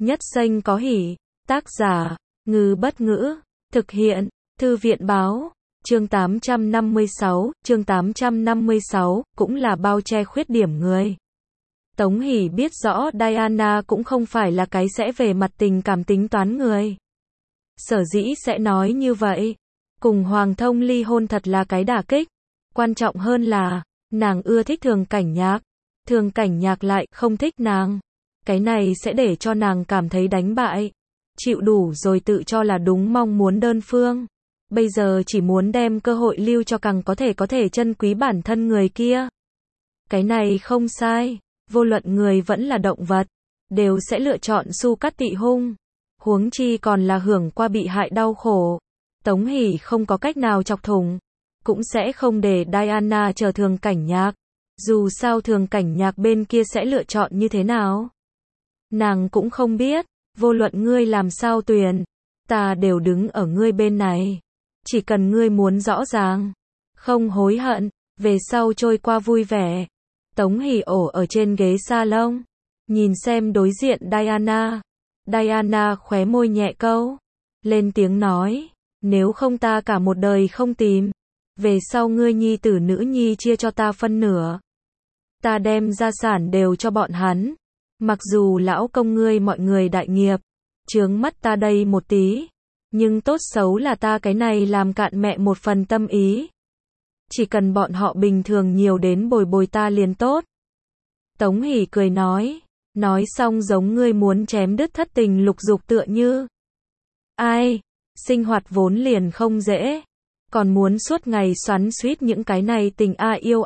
Nhất xanh có hỉ. Tác giả, Ngư Bất Ngữ. Thực hiện, Thư viện Báo. Chương 856, cũng là bao che khuyết điểm người. Tống Hỷ biết rõ Diana cũng không phải là cái sẽ về mặt tình cảm tính toán người. Sở dĩ sẽ nói như vậy, cùng Hoàng Thông ly hôn thật là cái đả kích. Quan trọng hơn là, nàng ưa thích Thường Cảnh Nhạc. Thường Cảnh Nhạc lại không thích nàng. Cái này sẽ để cho nàng cảm thấy đánh bại. Chịu đủ rồi tự cho là đúng mong muốn đơn phương. Bây giờ chỉ muốn đem cơ hội lưu cho càng có thể trân quý bản thân người kia. Cái này không sai. Vô luận người vẫn là động vật, đều sẽ lựa chọn su cắt tị hung. Huống chi còn là hưởng qua bị hại đau khổ. Tống Hỷ không có cách nào chọc thủng. Cũng sẽ không để Diana chờ Thường Cảnh Nhạc. Dù sao Thường Cảnh Nhạc bên kia sẽ lựa chọn như thế nào. Nàng cũng không biết. Vô luận ngươi làm sao tuyển, ta đều đứng ở ngươi bên này. Chỉ cần ngươi muốn rõ ràng, không hối hận, về sau trôi qua vui vẻ. Tống Hỷ ổ ở trên ghế salon, nhìn xem đối diện Diana. Diana khóe môi nhẹ câu, lên tiếng nói, nếu không ta cả một đời không tìm. Về sau ngươi nhi tử nữ nhi chia cho ta phân nửa. Ta đem gia sản đều cho bọn hắn. Mặc dù lão công ngươi mọi người đại nghiệp, chướng mắt ta đây một tí, nhưng tốt xấu là ta cái này làm cạn mẹ một phần tâm ý. Chỉ cần bọn họ bình thường nhiều đến bồi bồi ta liền tốt. Tống Hỷ cười nói xong giống ngươi muốn chém đứt thất tình lục dục tựa như. Ai, sinh hoạt vốn liền không dễ, còn muốn suốt ngày xoắn xuýt những cái này tình yêu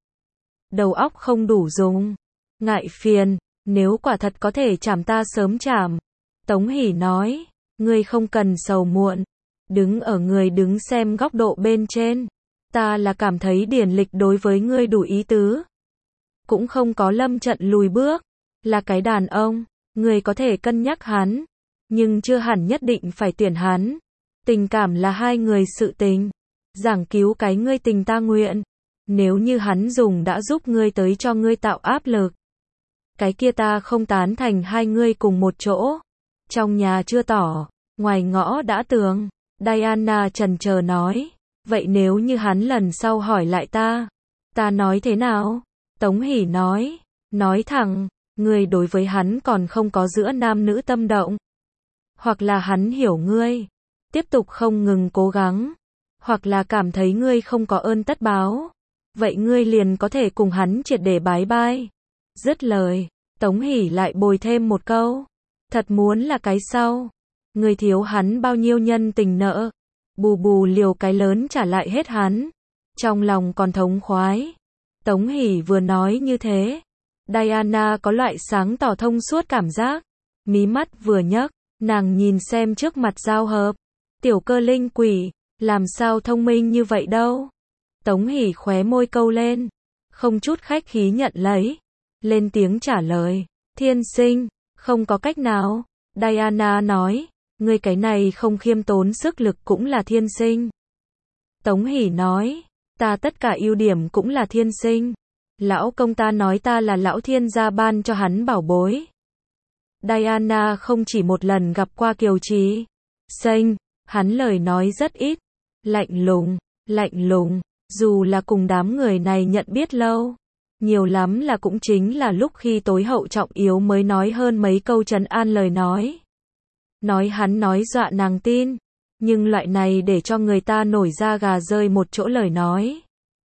đầu óc không đủ dùng, ngại phiền. Nếu quả thật có thể chảm ta sớm chảm. Tống Hỷ nói, ngươi không cần sầu muộn. Đứng ở người đứng xem góc độ bên trên. Ta là cảm thấy Điển Lịch đối với ngươi đủ ý tứ. Cũng không có lâm trận lùi bước. Là cái đàn ông, ngươi có thể cân nhắc hắn. Nhưng chưa hẳn nhất định phải tuyển hắn. Tình cảm là hai người sự tình. Giảng cứu cái ngươi tình ta nguyện. Nếu như hắn dùng đã giúp ngươi tới cho ngươi tạo áp lực. Cái kia ta không tán thành hai ngươi cùng một chỗ. Trong nhà chưa tỏ, ngoài ngõ đã tường. Diana chần chờ nói. Vậy nếu như hắn lần sau hỏi lại ta nói thế nào? Tống Hỷ nói thẳng, ngươi đối với hắn còn không có giữa nam nữ tâm động. Hoặc là hắn hiểu ngươi, tiếp tục không ngừng cố gắng. Hoặc là cảm thấy ngươi không có ơn tất báo. Vậy ngươi liền có thể cùng hắn triệt để bái bai. Dứt lời, Tống Hỷ lại bồi thêm một câu. Thật muốn là cái sau. Người thiếu hắn bao nhiêu nhân tình nợ. Bù bù liều cái lớn trả lại hết hắn. Trong lòng còn thống khoái. Tống Hỷ vừa nói như thế. Diana có loại sáng tỏ thông suốt cảm giác. Mí mắt vừa nhấc, nàng nhìn xem trước mặt giao hợp. Tiểu cơ linh quỷ, làm sao thông minh như vậy đâu. Tống Hỷ khóe môi câu lên. Không chút khách khí nhận lấy. Lên tiếng trả lời, thiên sinh, không có cách nào. Diana nói, ngươi cái này không khiêm tốn sức lực cũng là thiên sinh. Tống Hỷ nói, ta tất cả ưu điểm cũng là thiên sinh. Lão công ta nói ta là lão thiên gia ban cho hắn bảo bối. Diana không chỉ một lần gặp qua Kiều Trì Xanh, hắn lời nói rất ít, lạnh lùng, dù là cùng đám người này nhận biết lâu. Nhiều lắm là cũng chính là lúc khi tối hậu trọng yếu mới nói hơn mấy câu trấn an lời nói. Nói hắn nói dọa nàng tin. Nhưng loại này để cho người ta nổi da gà rơi một chỗ lời nói.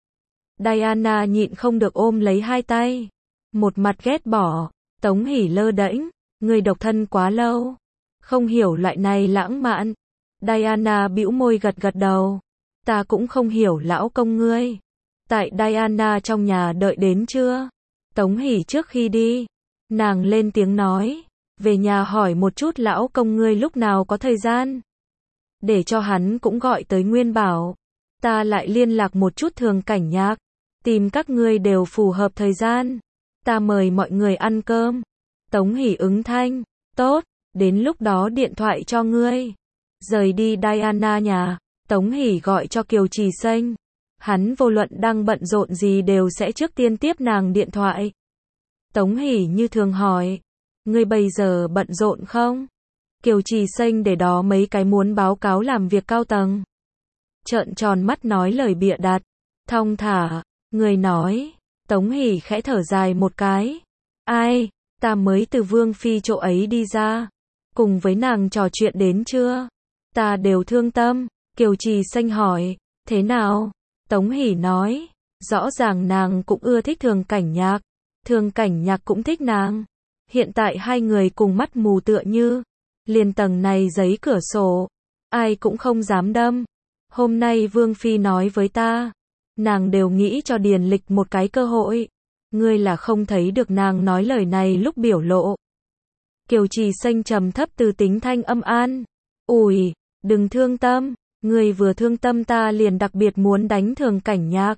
Diana nhịn không được ôm lấy hai tay. Một mặt ghét bỏ. Tống Hỷ lơ đễnh. Người độc thân quá lâu. Không hiểu loại này lãng mạn. Diana bĩu môi gật đầu. Ta cũng không hiểu lão công ngươi. Tại Diana trong nhà đợi đến chưa? Tống Hỷ trước khi đi, nàng lên tiếng nói, về nhà hỏi một chút lão công ngươi lúc nào có thời gian. Để cho hắn cũng gọi tới Nguyên Bảo. Ta lại liên lạc một chút Thường Cảnh Nhạc. Tìm các ngươi đều phù hợp thời gian. Ta mời mọi người ăn cơm. Tống Hỷ ứng thanh, tốt, đến lúc đó điện thoại cho ngươi. Rời đi Diana nhà, Tống Hỷ gọi cho Kiều Trì Xanh. Hắn vô luận đang bận rộn gì đều sẽ trước tiên tiếp nàng điện thoại. Tống Hỷ như thường hỏi, Ngươi bây giờ bận rộn không? Kiều Trì Xanh để đó mấy cái muốn báo cáo làm việc cao tầng. Trợn tròn mắt nói lời bịa đặt. Thong thả, người nói. Tống Hỷ khẽ thở dài một cái. Ai, ta mới từ Vương Phi chỗ ấy đi ra. Cùng với nàng trò chuyện đến chưa? Ta đều thương tâm. Kiều Trì Xanh hỏi. Thế nào? Tống Hỷ nói. Rõ ràng nàng cũng ưa thích Thường Cảnh Nhạc. Thường Cảnh Nhạc cũng thích nàng. Hiện tại hai người cùng mắt mù tựa như. Liền tầng này giấy cửa sổ. Ai cũng không dám đâm. Hôm nay Vương Phi nói với ta. Nàng đều nghĩ cho Điền Lịch một cái cơ hội. Ngươi là không thấy được nàng nói lời này lúc biểu lộ. Kiều Trì Xanh trầm thấp từ tính thanh âm an. Ủi, đừng thương tâm. Ngươi vừa thương tâm ta liền đặc biệt muốn đánh Thường Cảnh Nhạc.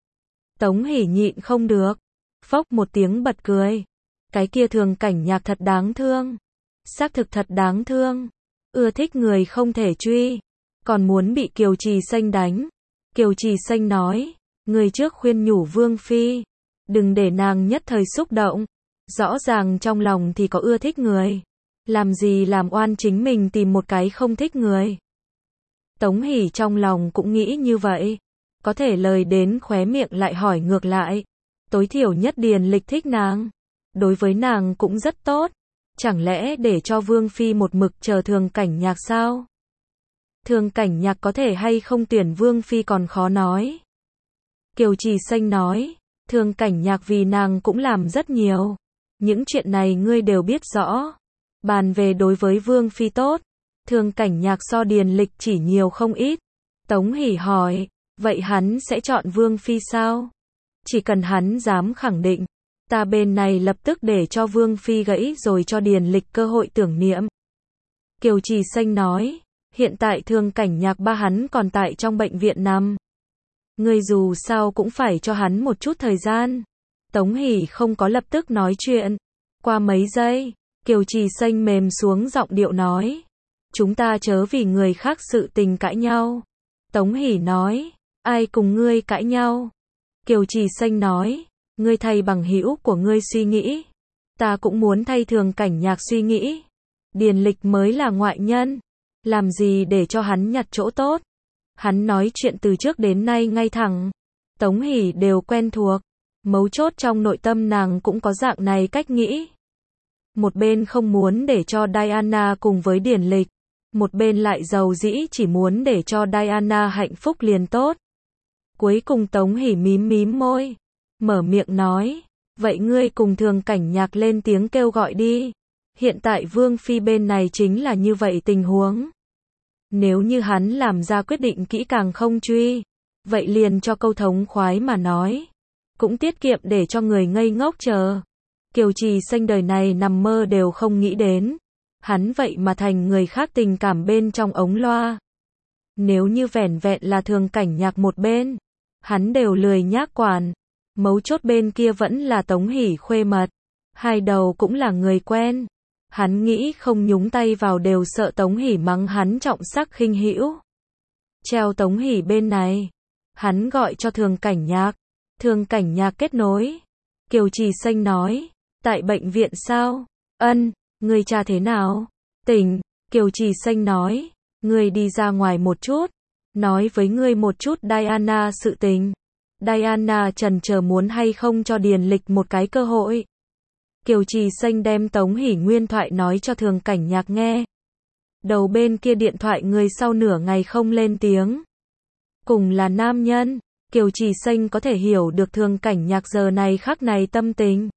Tống Hỷ nhịn không được. Phốc một tiếng bật cười. Cái kia Thường Cảnh Nhạc thật đáng thương. Xác thực thật đáng thương. Ưa thích người không thể truy. Còn muốn bị Kiều Trì Xanh đánh. Kiều Trì Xanh nói. Người trước khuyên nhủ Vương Phi. Đừng để nàng nhất thời xúc động. Rõ ràng trong lòng thì có ưa thích người. Làm gì làm oan chính mình tìm một cái không thích người. Tống Hỷ trong lòng cũng nghĩ như vậy. Có thể lời đến khóe miệng lại hỏi ngược lại. Tối thiểu nhất Điền Lịch thích nàng. Đối với nàng cũng rất tốt. Chẳng lẽ để cho Vương Phi một mực chờ Thường Cảnh Nhạc sao? Thường Cảnh Nhạc có thể hay không tuyển Vương Phi còn khó nói. Kiều Trì Xanh nói. Thường Cảnh Nhạc vì nàng cũng làm rất nhiều. Những chuyện này ngươi đều biết rõ. Bàn về đối với Vương Phi tốt. Thường Cảnh Nhạc so Điền Lịch chỉ nhiều không ít. Tống Hỷ hỏi. Vậy hắn sẽ chọn Vương Phi sao? Chỉ cần hắn dám khẳng định. Ta bên này lập tức để cho Vương Phi gãy rồi cho Điền Lịch cơ hội tưởng niệm. Kiều Trì Xanh nói. Hiện tại Thường Cảnh Nhạc ba hắn còn tại trong bệnh viện nằm. Ngươi dù sao cũng phải cho hắn một chút thời gian. Tống Hỷ không có lập tức nói chuyện. Qua mấy giây, Kiều Trì Xanh mềm xuống giọng điệu nói. Chúng ta chớ vì người khác sự tình cãi nhau. Tống Hỷ nói. Ai cùng ngươi cãi nhau? Kiều Trì Xanh nói. Ngươi thay bằng hữu của ngươi suy nghĩ. Ta cũng muốn thay Thường Cảnh Nhạc suy nghĩ. Điền Lịch mới là ngoại nhân. Làm gì để cho hắn nhặt chỗ tốt. Hắn nói chuyện từ trước đến nay ngay thẳng. Tống Hỷ đều quen thuộc. Mấu chốt trong nội tâm nàng cũng có dạng này cách nghĩ. Một bên không muốn để cho Diana cùng với Điền Lịch. Một bên lại giàu dĩ chỉ muốn để cho Diana hạnh phúc liền tốt. Cuối cùng Tống Hỷ mím mím môi. Mở miệng nói. Vậy ngươi cùng Thường Cảnh Nhạc lên tiếng kêu gọi đi. Hiện tại Vương Phi bên này chính là như vậy tình huống. Nếu như hắn làm ra quyết định kỹ càng không truy. Vậy liền cho câu thống khoái mà nói. Cũng tiết kiệm để cho người ngây ngốc chờ. Kiều Trì Xanh đời này nằm mơ đều không nghĩ đến. Hắn vậy mà thành người khác tình cảm bên trong ống loa. Nếu như vẻn vẹn là Thường Cảnh Nhạc một bên. Hắn đều lười nhác quản. Mấu chốt bên kia vẫn là Tống Hỷ khuê mật. Hai đầu cũng là người quen. Hắn nghĩ không nhúng tay vào đều sợ Tống Hỷ mắng hắn trọng sắc khinh hữu. Treo Tống Hỷ bên này. Hắn gọi cho Thường Cảnh Nhạc. Thường Cảnh Nhạc kết nối. Kiều Trì Xanh nói. Tại bệnh viện sao? Ân, người cha thế nào? Tỉnh. Kiều Trì Xanh nói. Người đi ra ngoài một chút. Nói với ngươi một chút Diana sự tình. Diana chần chờ muốn hay không cho Điền Lịch một cái cơ hội. Kiều Trì Xanh đem Tống Hỷ nguyên thoại nói cho Thường Cảnh Nhạc nghe. Đầu bên kia điện thoại người sau nửa ngày không lên tiếng. Cùng là nam nhân, Kiều Trì Xanh có thể hiểu được Thường Cảnh Nhạc giờ này khắc này tâm tình.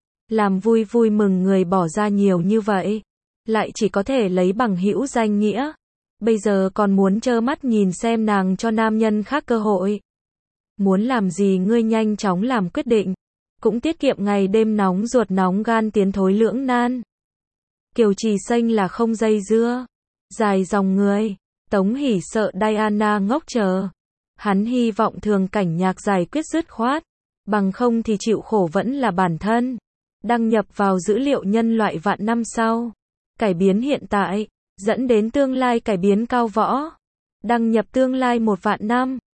Làm vui vui mừng người bỏ ra nhiều như vậy. Lại chỉ có thể lấy bằng hữu danh nghĩa. Bây giờ còn muốn trơ mắt nhìn xem nàng cho nam nhân khác cơ hội. Muốn làm gì ngươi nhanh chóng làm quyết định. Cũng tiết kiệm ngày đêm nóng ruột nóng gan tiến thối lưỡng nan. Kiều Trì Xanh là không dây dưa. Dài dòng người. Tống Hỷ sợ Diana ngốc chờ. Hắn hy vọng Thường Cảnh Nhạc giải quyết dứt khoát. Bằng không thì chịu khổ vẫn là bản thân. Đăng nhập vào dữ liệu nhân loại vạn năm sau. Cải biến hiện tại. Dẫn đến tương lai cải biến cao võ. Đăng nhập tương lai 1 vạn năm.